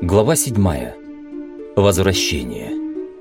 Глава 7. Возвращение.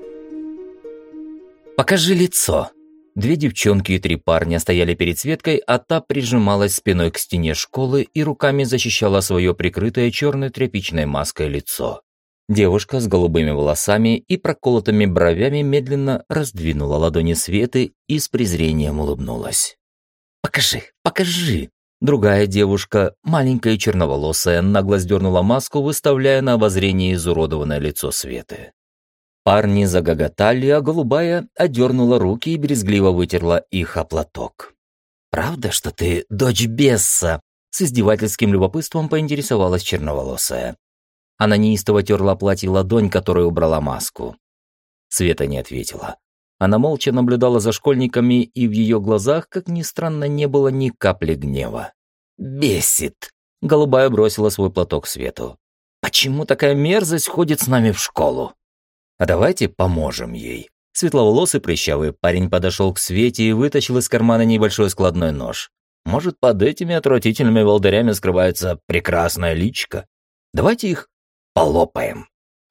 «Покажи лицо!» Две девчонки и три парня стояли перед Светкой, а та прижималась спиной к стене школы и руками защищала свое прикрытое черной тряпичной маской лицо. Девушка с голубыми волосами и проколотыми бровями медленно раздвинула ладони Светы и с презрением улыбнулась. «Покажи, покажи!» Другая девушка, маленькая и черноволосая, нагло сдернула маску, выставляя на обозрение изуродованное лицо Светы. Парни загоготали, а голубая одернула руки и брезгливо вытерла их о платок. «Правда, что ты дочь Бесса?» С издевательским любопытством поинтересовалась черноволосая. Она неистово терла платье ладонь, которой убрала маску. Света не ответила. Она молча наблюдала за школьниками, и в ее глазах, как ни странно, не было ни капли гнева. «Бесит!» — голубая бросила свой платок Свету. «Почему такая мерзость ходит с нами в школу?» «А давайте поможем ей». Светловолосый прыщавый парень подошел к Свете и вытащил из кармана небольшой складной нож. «Может, под этими отвратительными волдырями скрывается прекрасная личка? Давайте их полопаем».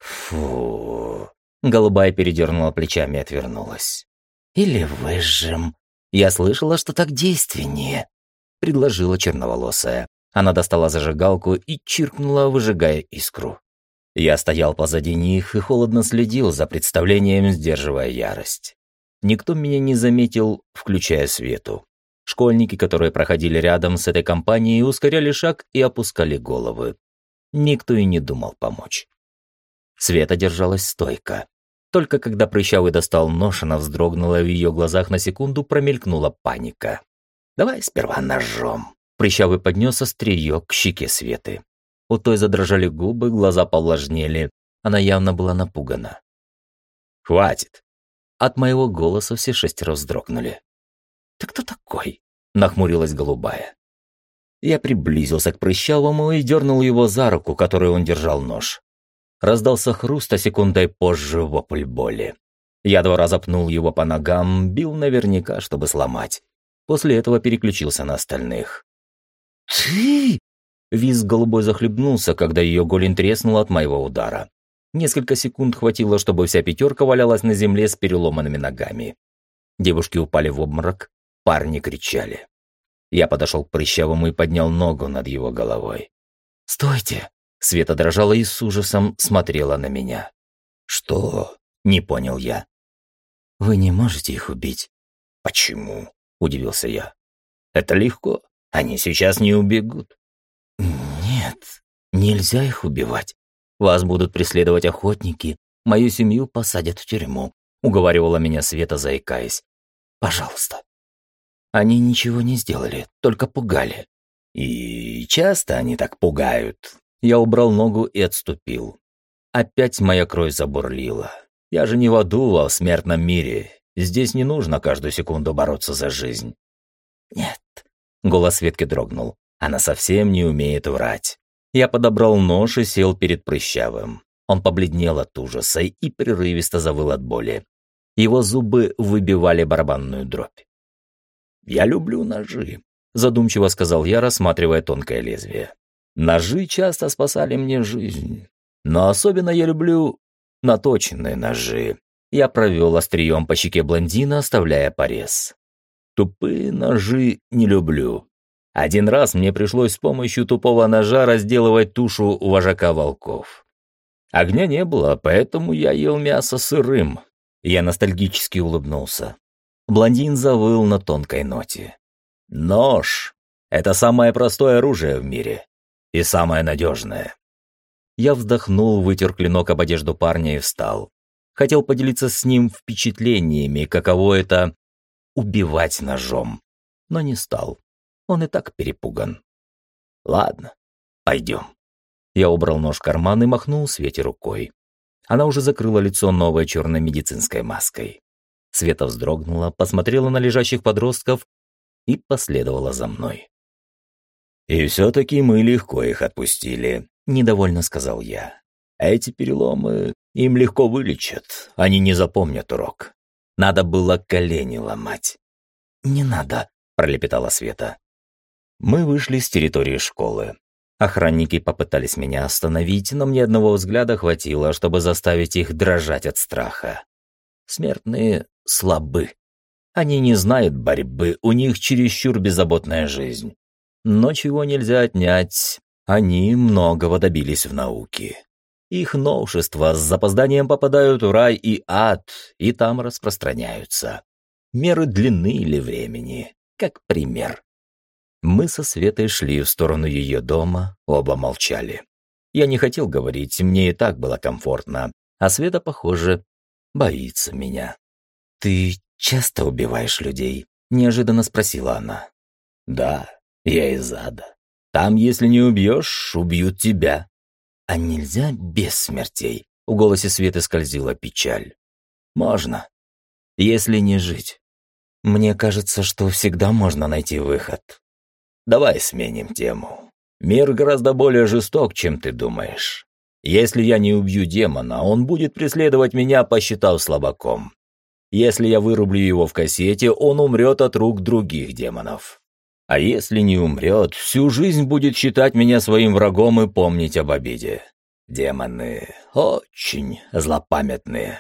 «Фу...» Голубая передернула плечами и отвернулась. «Или выжжем. Я слышала, что так действеннее», — предложила черноволосая. Она достала зажигалку и чиркнула, выжигая искру. Я стоял позади них и холодно следил за представлением, сдерживая ярость. Никто меня не заметил, включая Свету. Школьники, которые проходили рядом с этой компанией, ускоряли шаг и опускали головы. Никто и не думал помочь. Света держалась стойко. Только когда прыщавый достал нож, она вздрогнула, и в ее глазах на секунду промелькнула паника. «Давай сперва ножом». Прыщавый поднес острие к щеке Светы. У той задрожали губы, глаза повлажнели. Она явно была напугана. «Хватит!» От моего голоса все шестеро вздрогнули. «Ты кто такой?» — нахмурилась голубая. Я приблизился к прыщавому и дернул его за руку, которой он держал нож. Раздался хруст, а секундой позже вопль боли. Я 2 раза пнул его по ногам, бил наверняка, чтобы сломать. После этого переключился на остальных. «Ты!» Визг голубой захлебнулся, когда ее голень треснула от моего удара. Несколько секунд хватило, чтобы вся пятерка валялась на земле с переломанными ногами. Девушки упали в обморок, парни кричали. Я подошел к прыщавому и поднял ногу над его головой. «Стойте!» Света дрожала и с ужасом смотрела на меня. «Что?» — не понял я. «Вы не можете их убить». «Почему?» — удивился я. «Это легко. Они сейчас не убегут». «Нет, нельзя их убивать. Вас будут преследовать охотники, мою семью посадят в тюрьму», — уговаривала меня Света, заикаясь. «Пожалуйста». Они ничего не сделали, только пугали. «И часто они так пугают?» Я убрал ногу и отступил. Опять моя кровь забурлила. Я же не в аду, а в смертном мире. Здесь не нужно каждую секунду бороться за жизнь. «Нет», — голос Светки дрогнул. Она совсем не умеет врать. Я подобрал нож и сел перед прыщавым. Он побледнел от ужаса и прерывисто завыл от боли. Его зубы выбивали барабанную дробь. «Я люблю ножи», — задумчиво сказал я, рассматривая тонкое лезвие. «Ножи часто спасали мне жизнь, но особенно я люблю наточенные ножи». Я провел острием по щеке блондина, оставляя порез. «Тупые ножи не люблю. Один раз мне пришлось с помощью тупого ножа разделывать тушу вожака волков. Огня не было, поэтому я ел мясо сырым». Я ностальгически улыбнулся. Блондин завыл на тонкой ноте. «Нож — это самое простое оружие в мире. И самое надежное». Я вздохнул, вытер клинок об одежду парня и встал. Хотел поделиться с ним впечатлениями, каково это — убивать ножом. Но не стал. Он и так перепуган. «Ладно, пойдем». Я убрал нож в карман и махнул Свете рукой. Она уже закрыла лицо новой черной медицинской маской. Света вздрогнула, посмотрела на лежащих подростков и последовала за мной. «И все-таки мы легко их отпустили», — недовольно сказал я. «Эти переломы им легко вылечат, они не запомнят урок. Надо было колени ломать». «Не надо», — пролепетала Света. Мы вышли с территории школы. Охранники попытались меня остановить, но мне одного взгляда хватило, чтобы заставить их дрожать от страха. Смертные слабы. Они не знают борьбы, у них чересчур беззаботная жизнь. Но чего нельзя отнять, они многого добились в науке. Их новшества с запозданием попадают в рай и ад, и там распространяются. Меры длины или времени, как пример. Мы со Светой шли в сторону ее дома, оба молчали. Я не хотел говорить, мне и так было комфортно, а Света, похоже, боится меня. «Ты часто убиваешь людей?» – неожиданно спросила она. «Да, я из ада. Там, если не убьешь, убьют тебя». «А нельзя без смертей?» – в голосе Светы скользила печаль. «Можно, если не жить. Мне кажется, что всегда можно найти выход». «Давай сменим тему. Мир гораздо более жесток, чем ты думаешь. Если я не убью демона, он будет преследовать меня, посчитав слабаком. Если я вырублю его в кассете, он умрет от рук других демонов. А если не умрет, всю жизнь будет считать меня своим врагом и помнить об обиде. Демоны очень злопамятные».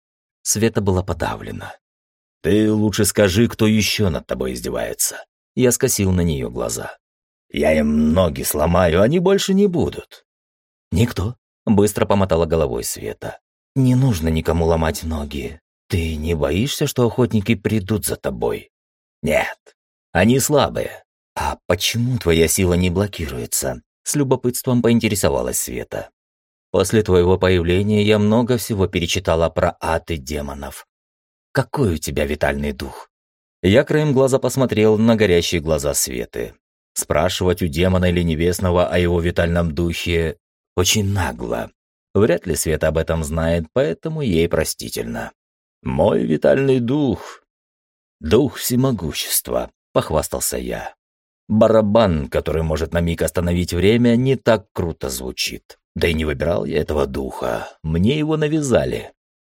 Света была подавлена. «Ты лучше скажи, кто еще над тобой издевается». Я скосил на нее глаза. «Я им ноги сломаю, они больше не будут». «Никто», — быстро помотала головой Света. «Не нужно никому ломать ноги. Ты не боишься, что охотники придут за тобой?» «Нет, они слабые». «А почему твоя сила не блокируется?» — с любопытством поинтересовалась Света. «После твоего появления я много всего перечитала про ад и демонов. Какой у тебя витальный дух?» Я краем глаза посмотрел на горящие глаза Светы. Спрашивать у демона или небесного о его витальном духе очень нагло. Вряд ли Света об этом знает, поэтому ей простительно. «Мой витальный дух — дух всемогущества», — похвастался я. Барабан, который может на миг остановить время, не так круто звучит. Да и не выбирал я этого духа, мне его навязали.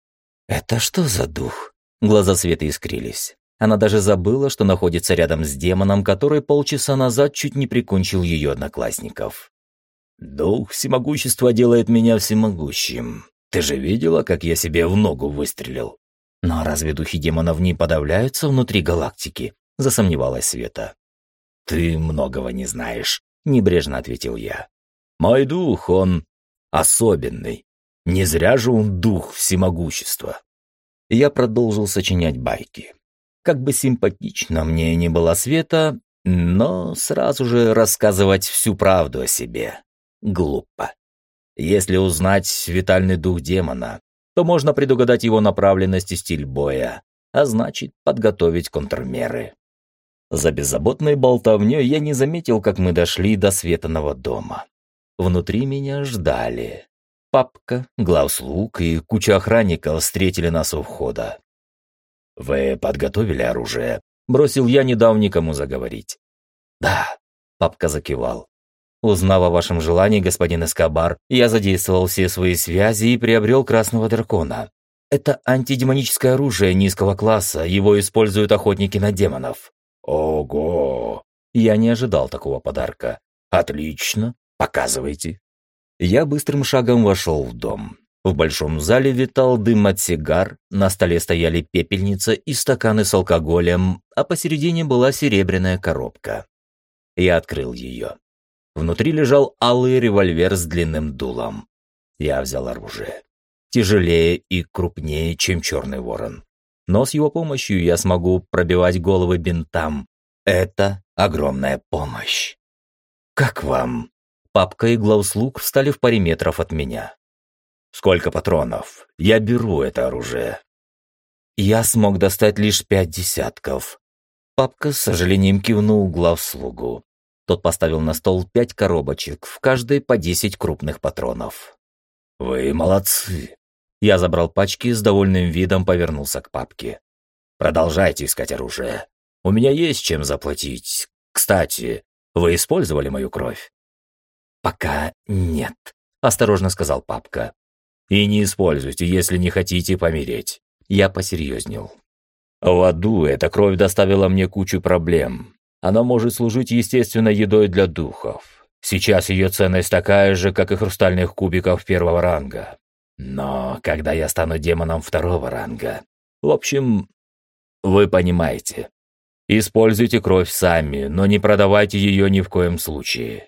«Это что за дух?» Глаза Светы искрились. Она даже забыла, что находится рядом с демоном, который полчаса назад чуть не прикончил ее одноклассников. «Дух всемогущества делает меня всемогущим. Ты же видела, как я себе в ногу выстрелил?» «Но разве духи демонов не подавляются внутри галактики?» – засомневалась Света. «Ты многого не знаешь», – небрежно ответил я. «Мой дух, он особенный. Не зря же он дух всемогущества». Я продолжил сочинять байки. Как бы симпатично мне ни была Света, но сразу же рассказывать всю правду о себе глупо. Если узнать витальный дух демона, то можно предугадать его направленность и стиль боя, а значит подготовить контрмеры. За беззаботной болтовней я не заметил, как мы дошли до Светиного дома. Внутри меня ждали. Папка, главслуг и куча охранников встретили нас у входа. «Вы подготовили оружие?» – бросил я, не дав никому заговорить. «Да», – папка закивал. «Узнав о вашем желании, господин Эскобар, я задействовал все свои связи и приобрел красного дракона. Это антидемоническое оружие низкого класса, его используют охотники на демонов». «Ого!» Я не ожидал такого подарка. «Отлично, показывайте». Я быстрым шагом вошел в дом. В большом зале витал дым от сигар, на столе стояли пепельница и стаканы с алкоголем, а посередине была серебряная коробка. Я открыл ее. Внутри лежал алый револьвер с длинным дулом. Я взял оружие. Тяжелее и крупнее, чем черный ворон. Но с его помощью я смогу пробивать головы бинтам. Это огромная помощь. «Как вам?» Папка и главслуг встали в паре метров от меня. «Сколько патронов? Я беру это оружие». Я смог достать лишь 5 десятков. Папка с сожалением кивнул главслугу. Тот поставил на стол 5 коробочек, в каждой по 10 крупных патронов. «Вы молодцы!» Я забрал пачки и с довольным видом повернулся к папке. «Продолжайте искать оружие. У меня есть чем заплатить. Кстати, вы использовали мою кровь?» «Пока нет», — осторожно сказал папка. «И не используйте, если не хотите помереть». Я посерьезнел. «В аду эта кровь доставила мне кучу проблем. Она может служить естественной едой для духов. Сейчас ее ценность такая же, как и хрустальных кубиков первого ранга. Но когда я стану демоном второго ранга... В общем, вы понимаете. Используйте кровь сами, но не продавайте ее ни в коем случае».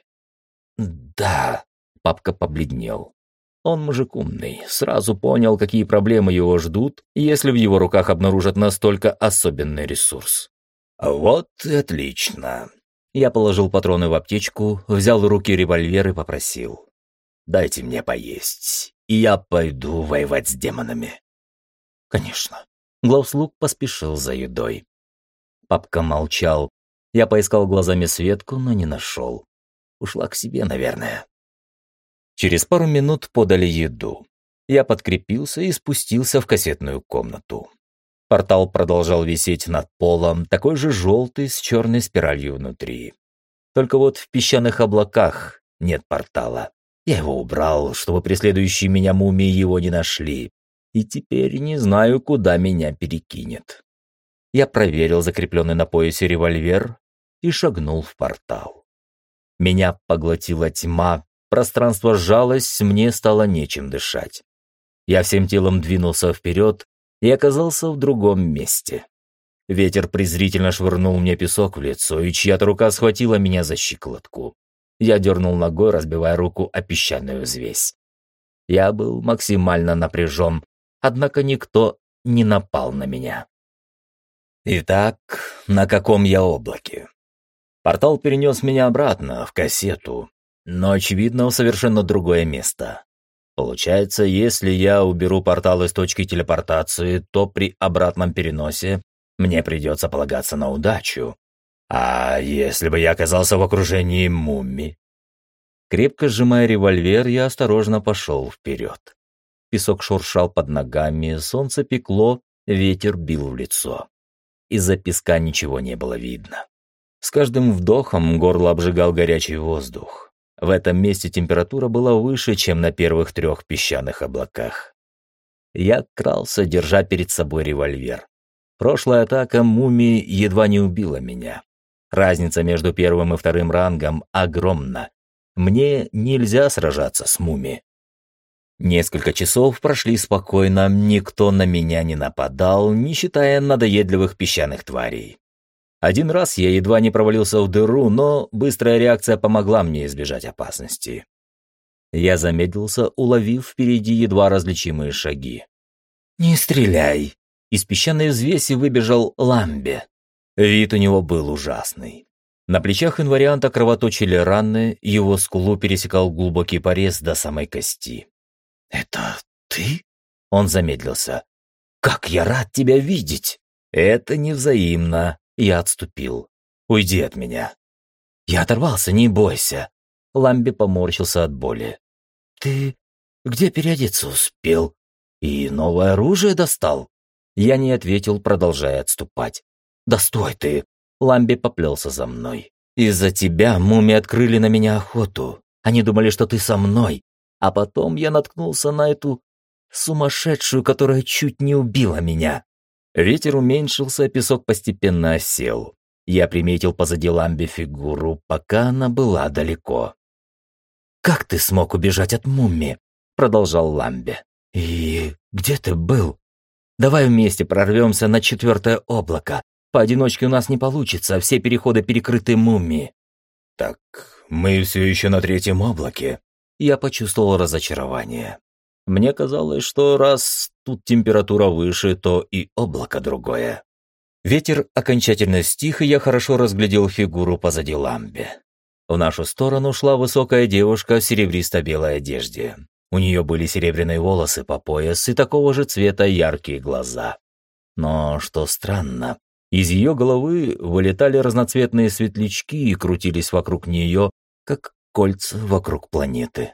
«Да», — папка побледнел. Он мужик умный, сразу понял, какие проблемы его ждут, если в его руках обнаружат настолько особенный ресурс. «Вот и отлично». Я положил патроны в аптечку, взял в руки револьвер и попросил: «Дайте мне поесть, и я пойду воевать с демонами». «Конечно». Главслуг поспешил за едой. Папка молчал. Я поискал глазами Светку, но не нашел. Ушла к себе, наверное. Через пару минут подали еду. Я подкрепился и спустился в кассетную комнату. Портал продолжал висеть над полом, такой же желтый, с черной спиралью внутри. Только вот в песчаных облаках нет портала. Я его убрал, чтобы преследующие меня мумии его не нашли. И теперь не знаю, куда меня перекинет. Я проверил закрепленный на поясе револьвер и шагнул в портал. Меня поглотила тьма, пространство сжалось, мне стало нечем дышать. Я всем телом двинулся вперед и оказался в другом месте. Ветер презрительно швырнул мне песок в лицо, и чья-то рука схватила меня за щиколотку. Я дернул ногой, разбивая руку о песчаную взвесь. Я был максимально напряжен, однако никто не напал на меня. Итак, на каком я облаке? Портал перенес меня обратно, в кассету, но, очевидно, в совершенно другое место. Получается, если я уберу портал из точки телепортации, то при обратном переносе мне придется полагаться на удачу. А если бы я оказался в окружении мумий? Крепко сжимая револьвер, я осторожно пошел вперед. Песок шуршал под ногами, солнце пекло, ветер бил в лицо. Из-за песка ничего не было видно. С каждым вдохом горло обжигал горячий воздух. В этом месте температура была выше, чем на первых 3 песчаных облаках. Я крался, держа перед собой револьвер. Прошлая атака мумии едва не убила меня. Разница между первым и вторым рангом огромна. Мне нельзя сражаться с мумией. Несколько часов прошли спокойно, никто на меня не нападал, не считая надоедливых песчаных тварей. Один раз я едва не провалился в дыру, но быстрая реакция помогла мне избежать опасности. Я замедлился, уловив впереди едва различимые шаги. «Не стреляй!» Из песчаной взвеси выбежал Ламбе. Вид у него был ужасный. На плечах инварианта кровоточили раны, его скулу пересекал глубокий порез до самой кости. «Это ты?» Он замедлился. «Как я рад тебя видеть!» «Это невзаимно!» Я отступил. «Уйди от меня!» «Я оторвался, не бойся!» Ламби поморщился от боли. «Ты где переодеться успел? И новое оружие достал?» Я не ответил, продолжая отступать. «Да стой ты!» Ламби поплелся за мной. «Из-за тебя мумии открыли на меня охоту. Они думали, что ты со мной. А потом я наткнулся на эту сумасшедшую, которая чуть не убила меня». Ветер уменьшился, песок постепенно осел. Я приметил позади Ламби фигуру, пока она была далеко. «Как ты смог убежать от мумии?» — продолжал Ламби. «И где ты был? Давай вместе прорвемся на 4 облако. Поодиночке у нас не получится, все переходы перекрыты мумией». «Так мы все еще на 3 облаке». Я почувствовал разочарование. Мне казалось, что раз тут температура выше, то и облако другое. Ветер окончательно стих, и я хорошо разглядел фигуру позади Ламби. В нашу сторону шла высокая девушка в серебристо-белой одежде. У нее были серебряные волосы по пояс и такого же цвета яркие глаза. Но, что странно, из ее головы вылетали разноцветные светлячки и крутились вокруг нее, как кольца вокруг планеты.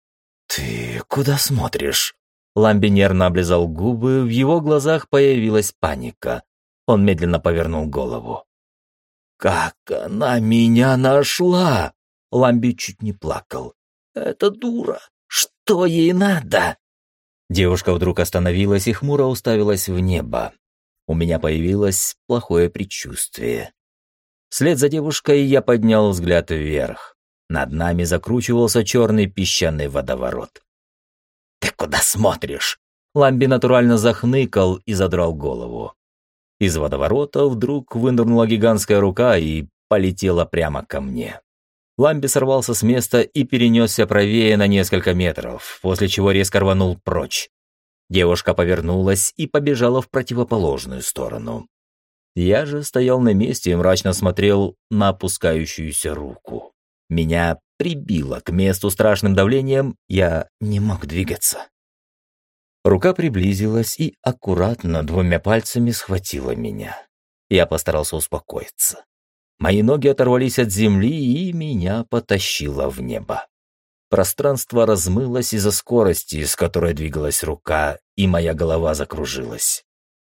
«Ты куда смотришь?» Ламби нервно облизал губы, в его глазах появилась паника. Он медленно повернул голову. «Как она меня нашла?» Ламби чуть не плакал. «Это дура! Что ей надо?» Девушка вдруг остановилась и хмуро уставилась в небо. У меня появилось плохое предчувствие. Вслед за девушкой я поднял взгляд вверх. Над нами закручивался черный песчаный водоворот. «Ты куда смотришь?» Ламби натурально захныкал и задрал голову. Из водоворота вдруг вынырнула гигантская рука и полетела прямо ко мне. Ламби сорвался с места и перенесся правее на несколько метров, после чего резко рванул прочь. Девушка повернулась и побежала в противоположную сторону. Я же стоял на месте и мрачно смотрел на опускающуюся руку. Меня прибило к месту страшным давлением, я не мог двигаться. Рука приблизилась и аккуратно 2 пальцами схватила меня. Я постарался успокоиться. Мои ноги оторвались от земли, и меня потащило в небо. Пространство размылось из-за скорости, с которой двигалась рука, и моя голова закружилась.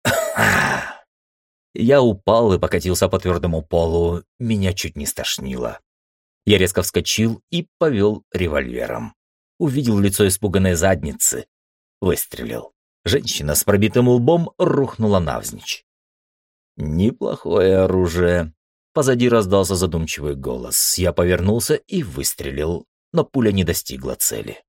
Я упал и покатился по твердому полу, меня чуть не стошнило. Я резко вскочил и повел револьвером. Увидел лицо испуганной задницы. Выстрелил. Женщина с пробитым лбом рухнула навзничь. «Неплохое оружие». Позади раздался задумчивый голос. Я повернулся и выстрелил, но пуля не достигла цели.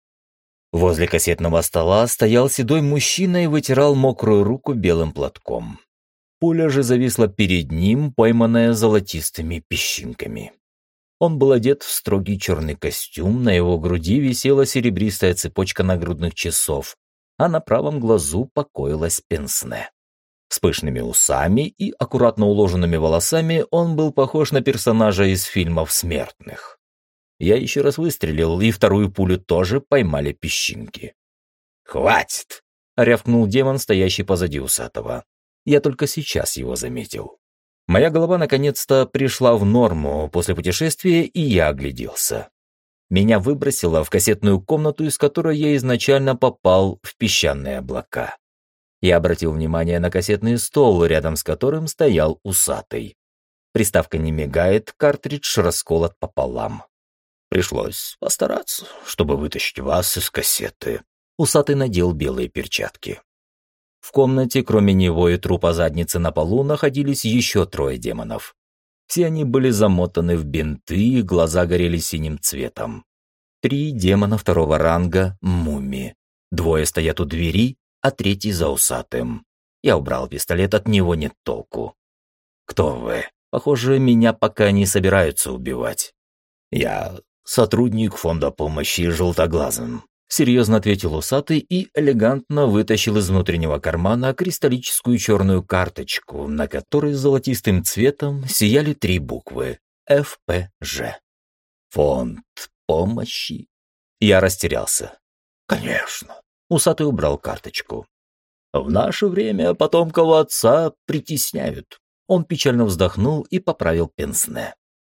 Возле кассетного стола стоял седой мужчина и вытирал мокрую руку белым платком. Пуля же зависла перед ним, пойманная золотистыми песчинками. Он был одет в строгий черный костюм, на его груди висела серебристая цепочка нагрудных часов, а на правом глазу покоилась пенсне. С пышными усами и аккуратно уложенными волосами он был похож на персонажа из фильмов смертных. Я еще раз выстрелил, и вторую пулю тоже поймали песчинки. «Хватит!» — рявкнул демон, стоящий позади усатого. Я только сейчас его заметил. Моя голова наконец-то пришла в норму после путешествия, и я огляделся. Меня выбросило в кассетную комнату, из которой я изначально попал в песчаные облака. Я обратил внимание на кассетный стол, рядом с которым стоял усатый. Приставка не мигает, картридж расколот пополам. Пришлось постараться, чтобы вытащить вас из кассеты. Усатый надел белые перчатки. В комнате, кроме него и трупа задницы на полу, находились еще 3 демонов. Все они были замотаны в бинты, глаза горели синим цветом. 3 демона 2-го ранга — мумии. 2 стоят у двери, а 3 за усатым. Я убрал пистолет, от него нет толку. «Кто вы? Похоже, меня пока не собираются убивать». «Я сотрудник фонда помощи желтоглазым», — серьезно ответил усатый и элегантно вытащил из внутреннего кармана кристаллическую черную карточку, на которой золотистым цветом сияли 3 буквы ФПЖ. «Фонд помощи?» Я растерялся. «Конечно». Усатый убрал карточку. «В наше время потомков отца притесняют». Он печально вздохнул и поправил пенсне.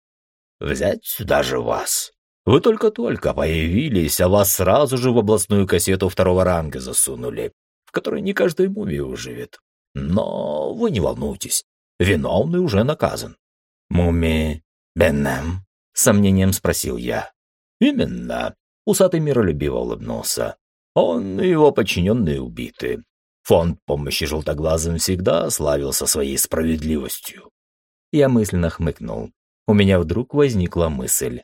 «Взять даже вас. Вы только-только появились, а вас сразу же в областную кассету 2-го ранга засунули, в которой не каждый мумий выживет. Но вы не волнуйтесь, виновный уже наказан». «Мумий Беннем?» — с сомнением спросил я. «Именно». Усатый миролюбиво улыбнулся. «Он и его подчиненные убиты. Фонд помощи желтоглазым всегда славился своей справедливостью». Я мысленно хмыкнул. У меня вдруг возникла мысль.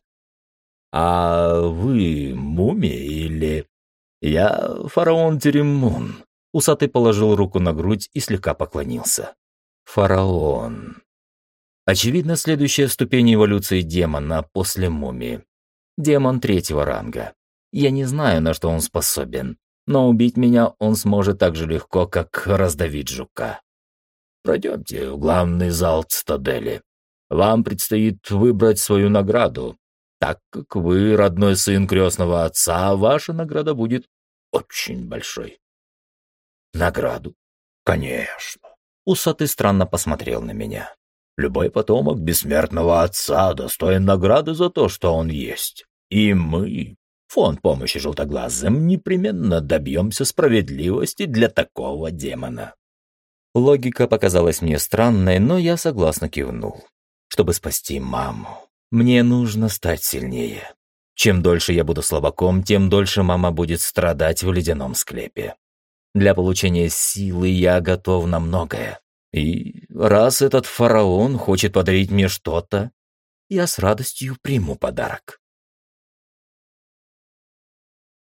«А вы мумия или...» «Я фараон Теремун». Усатый положил руку на грудь и слегка поклонился. «Фараон». Очевидно, следующая ступень эволюции демона после мумии. Демон 3-го ранга. Я не знаю, на что он способен, но убить меня он сможет так же легко, как раздавить жука. «Пройдемте в главный зал цитадели. Вам предстоит выбрать свою награду. Так как вы родной сын крестного отца, ваша награда будет очень большой». «Награду?» «Конечно». Усатый странно посмотрел на меня. «Любой потомок бессмертного отца достоин награды за то, что он есть. И мы, фонд помощи желтоглазым, непременно добьемся справедливости для такого демона». Логика показалась мне странной, но я согласно кивнул. Чтобы спасти маму, мне нужно стать сильнее. Чем дольше я буду слабаком, тем дольше мама будет страдать в ледяном склепе. Для получения силы я готов на многое. И раз этот фараон хочет подарить мне что-то, я с радостью приму подарок.